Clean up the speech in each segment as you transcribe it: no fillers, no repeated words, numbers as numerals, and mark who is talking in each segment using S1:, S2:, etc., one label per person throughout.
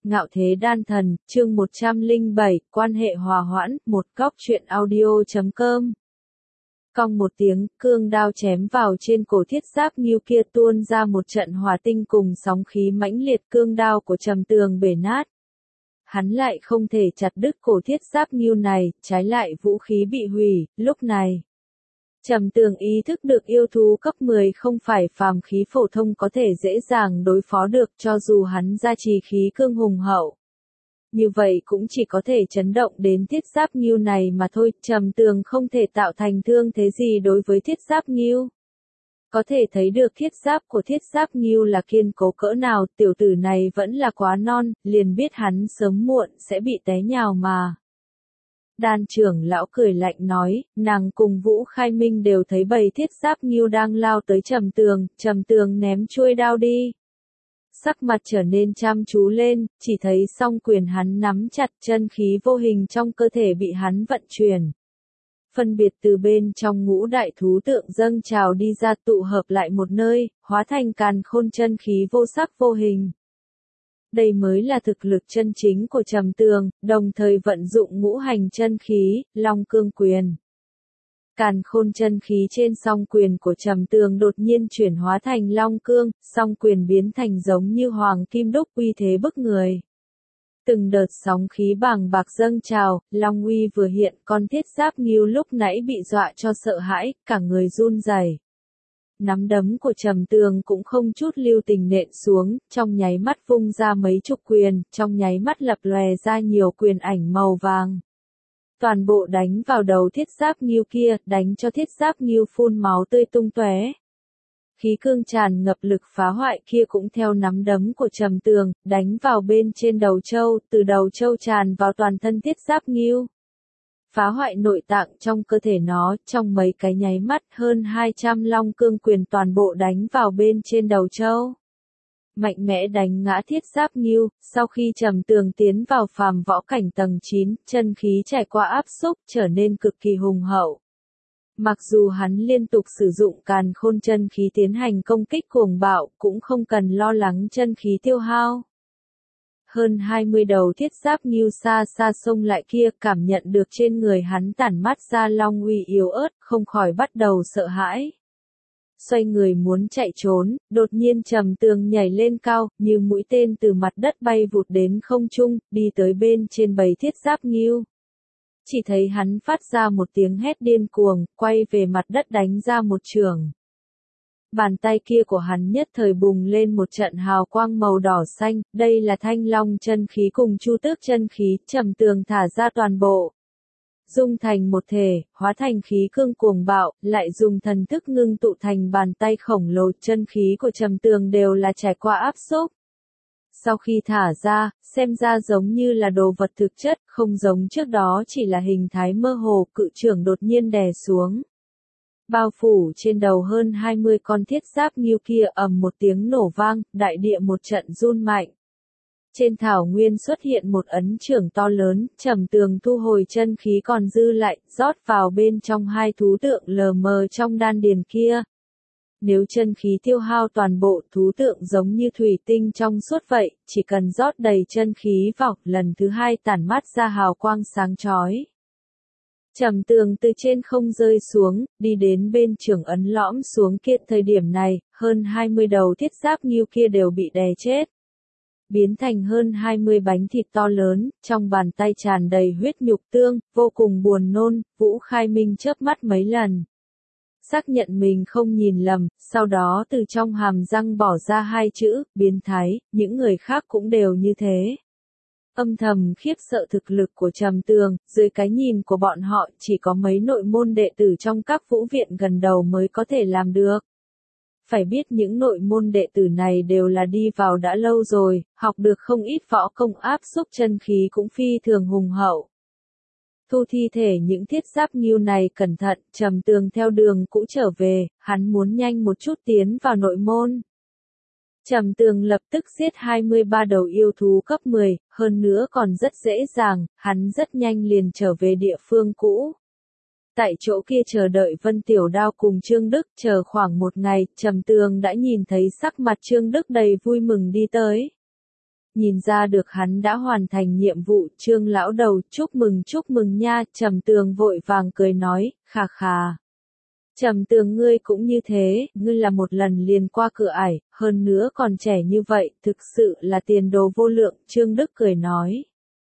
S1: Ngạo thế đan thần, chương 107, quan hệ hòa hoãn, một góc truyện audio.com. Cong một tiếng, cương đao chém vào trên cổ thiết giáp nghiêu kia tuôn ra một trận hỏa tinh cùng sóng khí mãnh liệt, cương đao của Trầm Tường bể nát. Hắn lại không thể chặt đứt cổ thiết giáp nghiêu này, trái lại vũ khí bị hủy, lúc này. Trầm Tường ý thức được yêu thú cấp 10 không phải phàm khí phổ thông có thể dễ dàng đối phó được, cho dù hắn gia trì khí cương hùng hậu. Như vậy cũng chỉ có thể chấn động đến thiết giáp nghiêu này mà thôi, Trầm Tường không thể tạo thành thương thế gì đối với thiết giáp nghiêu. Có thể thấy được thiết giáp của thiết giáp nghiêu là kiên cố cỡ nào, tiểu tử này vẫn là quá non, liền biết hắn sớm muộn sẽ bị té nhào mà. Đan trưởng lão cười lạnh nói, nàng cùng Vũ Khai Minh đều thấy bầy thiết giáp nghiêu đang lao tới Trầm Tường ném chuôi đao đi. Sắc mặt trở nên chăm chú lên, chỉ thấy song quyền hắn nắm chặt, chân khí vô hình trong cơ thể bị hắn vận chuyển. Phân biệt từ bên trong ngũ đại thú tượng dâng trào đi ra, tụ hợp lại một nơi, hóa thành càn khôn chân khí vô sắc vô hình. Đây mới là thực lực chân chính của Trầm Tường, đồng thời vận dụng ngũ hành chân khí, Long Cương Quyền. Càn khôn chân khí trên song quyền của Trầm Tường đột nhiên chuyển hóa thành Long Cương, song quyền biến thành giống như hoàng kim đúc, uy thế bức người. Từng đợt sóng khí bàng bạc dâng trào, Long uy vừa hiện, con thiết giáp nghiêu lúc nãy bị dọa cho sợ hãi, cả người run rẩy. Nắm đấm của Trầm Tường cũng không chút lưu tình nện xuống, trong nháy mắt vung ra mấy chục quyền, trong nháy mắt lập lòe ra nhiều quyền ảnh màu vàng. Toàn bộ đánh vào đầu thiết giáp nghiêu kia, đánh cho thiết giáp nghiêu phun máu tươi tung tóe. Khí cương tràn ngập lực phá hoại kia cũng theo nắm đấm của Trầm Tường, đánh vào bên trên đầu trâu, từ đầu trâu tràn vào toàn thân thiết giáp nghiêu. Phá hoại nội tạng trong cơ thể nó, trong mấy cái nháy mắt hơn 200 long cương quyền toàn bộ đánh vào bên trên đầu trâu. Mạnh mẽ đánh ngã thiết giáp nghiêu, sau khi Trầm Tường tiến vào phàm võ cảnh tầng 9, chân khí trải qua áp xúc trở nên cực kỳ hùng hậu. Mặc dù hắn liên tục sử dụng càn khôn chân khí tiến hành công kích cuồng bạo, cũng không cần lo lắng chân khí tiêu hao. Hơn 20 đầu thiết giáp nghiêu xa xa xông lại kia, cảm nhận được trên người hắn tản mát ra long uy yếu ớt, không khỏi bắt đầu sợ hãi. Xoay người muốn chạy trốn, đột nhiên Trầm Tường nhảy lên cao, như mũi tên từ mặt đất bay vụt đến không trung, đi tới bên trên bầy thiết giáp nghiêu. Chỉ thấy hắn phát ra một tiếng hét điên cuồng, quay về mặt đất đánh ra một chưởng. Bàn tay kia của hắn nhất thời bùng lên một trận hào quang màu đỏ xanh, đây là Thanh Long chân khí cùng Chu Tước chân khí, Trầm Tường thả ra toàn bộ. Dung thành một thể, hóa thành khí cương cuồng bạo, lại dùng thần thức ngưng tụ thành bàn tay khổng lồ, chân khí của Trầm Tường đều là trải qua áp xúc. Sau khi thả ra, xem ra giống như là đồ vật thực chất, không giống trước đó chỉ là hình thái mơ hồ, cự chưởng đột nhiên đè xuống. Bao phủ trên đầu hơn 20 con thiết giáp nghiêu kia, ầm một tiếng nổ vang, đại địa một trận run mạnh. Trên thảo nguyên xuất hiện một ấn chưởng to lớn, Trầm Tường thu hồi chân khí còn dư lại, rót vào bên trong hai thú tượng lờ mờ trong đan điền kia. Nếu chân khí tiêu hao toàn bộ, thú tượng giống như thủy tinh trong suốt vậy, chỉ cần rót đầy chân khí vào, lần thứ hai tản mát ra hào quang sáng chói. Trầm Tường từ trên không rơi xuống, đi đến bên chưởng ấn lõm xuống kia, thời điểm này, hơn 20 đầu thiết giáp nghiêu kia đều bị đè chết. Biến thành hơn 20 bánh thịt to lớn, trong bàn tay tràn đầy huyết nhục tương, vô cùng buồn nôn, Vũ Khai Minh chớp mắt mấy lần. Xác nhận mình không nhìn lầm, sau đó từ trong hàm răng bỏ ra hai chữ, biến thái, những người khác cũng đều như thế. Âm thầm khiếp sợ thực lực của Trầm Tường, dưới cái nhìn của bọn họ chỉ có mấy nội môn đệ tử trong các vũ viện gần đầu mới có thể làm được. Phải biết những nội môn đệ tử này đều là đi vào đã lâu rồi, học được không ít võ công áp xúc chân khí cũng phi thường hùng hậu. Thu thi thể những thiết giáp nghiêu này cẩn thận, Trầm Tường theo đường cũ trở về, hắn muốn nhanh một chút tiến vào nội môn. Trầm Tường lập tức giết 23 đầu yêu thú cấp 10, hơn nữa còn rất dễ dàng, hắn rất nhanh liền trở về địa phương cũ. Tại chỗ kia chờ đợi Vân Tiểu Đao cùng Trương Đức, chờ khoảng một ngày, Trầm Tường đã nhìn thấy sắc mặt Trương Đức đầy vui mừng đi tới. Nhìn ra được hắn đã hoàn thành nhiệm vụ, Trương lão đầu, chúc mừng nha, Trầm Tường vội vàng cười nói, khà khà. Trầm Tường ngươi cũng như thế, ngươi là một lần liền qua cửa ải, hơn nữa còn trẻ như vậy, thực sự là tiền đồ vô lượng, Trương Đức cười nói.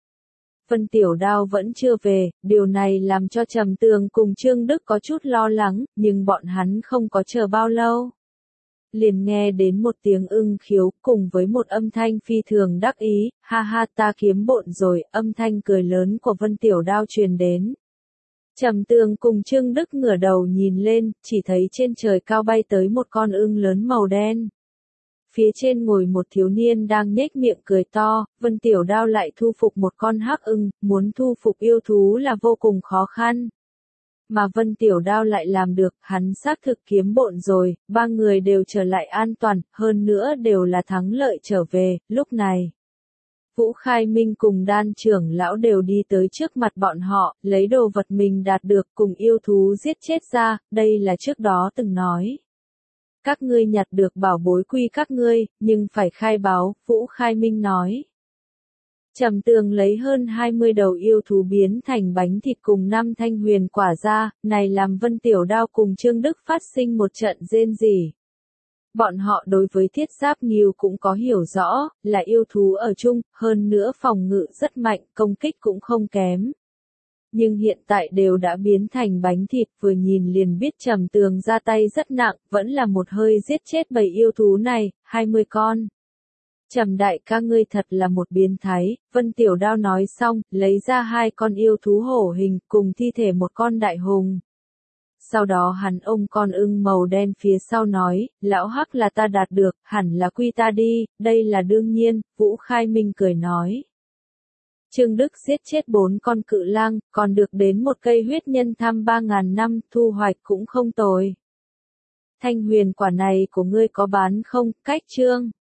S1: Vân Tiểu Đao vẫn chưa về, điều này làm cho Trầm Tường cùng Trương Đức có chút lo lắng, nhưng bọn hắn không có chờ bao lâu. Liền nghe đến một tiếng ưng khiếu cùng với một âm thanh phi thường đắc ý, ha ha ta kiếm bộn rồi, âm thanh cười lớn của Vân Tiểu Đao truyền đến. Trầm Tường cùng Trương Đức ngửa đầu nhìn lên, chỉ thấy trên trời cao bay tới một con ưng lớn màu đen. Phía trên ngồi một thiếu niên đang nhếch miệng cười to, Vân Tiểu Đao lại thu phục một con hắc ưng, muốn thu phục yêu thú là vô cùng khó khăn. Mà Vân Tiểu Đao lại làm được, hắn xác thực kiếm bộn rồi, ba người đều trở lại an toàn, hơn nữa đều là thắng lợi trở về, lúc này. Vũ Khai Minh cùng Đan trưởng lão đều đi tới trước mặt bọn họ, lấy đồ vật mình đạt được cùng yêu thú giết chết ra, đây là trước đó từng nói. Các ngươi nhặt được bảo bối quy các ngươi, nhưng phải khai báo, Vũ Khai Minh nói. Trầm Tường lấy hơn 20 đầu yêu thú biến thành bánh thịt cùng 5 thanh huyền quả ra, này làm Vân Tiểu Đao cùng Trương Đức phát sinh một trận rên rỉ. Bọn họ đối với thiết giáp nghiêu cũng có hiểu rõ, là yêu thú ở chung, hơn nữa phòng ngự rất mạnh, công kích cũng không kém. Nhưng hiện tại đều đã biến thành bánh thịt, vừa nhìn liền biết Trầm Tường ra tay rất nặng, vẫn là một hơi giết chết bầy yêu thú này, 20 con. Trầm đại ca ngươi thật là một biến thái, Vân Tiểu Đao nói xong, lấy ra 2 con yêu thú hổ hình, cùng thi thể một con đại hùng. Sau đó hắn ôm con ưng màu đen phía sau nói, lão hắc là ta đạt được, hẳn là quy ta đi, đây là đương nhiên, Vũ Khai Minh cười nói. Trương Đức giết chết 4 con cự lang, còn được đến một cây huyết nhân tham 3.000 năm, thu hoạch cũng không tồi. Thanh huyền quả này của ngươi có bán không, cách Trương?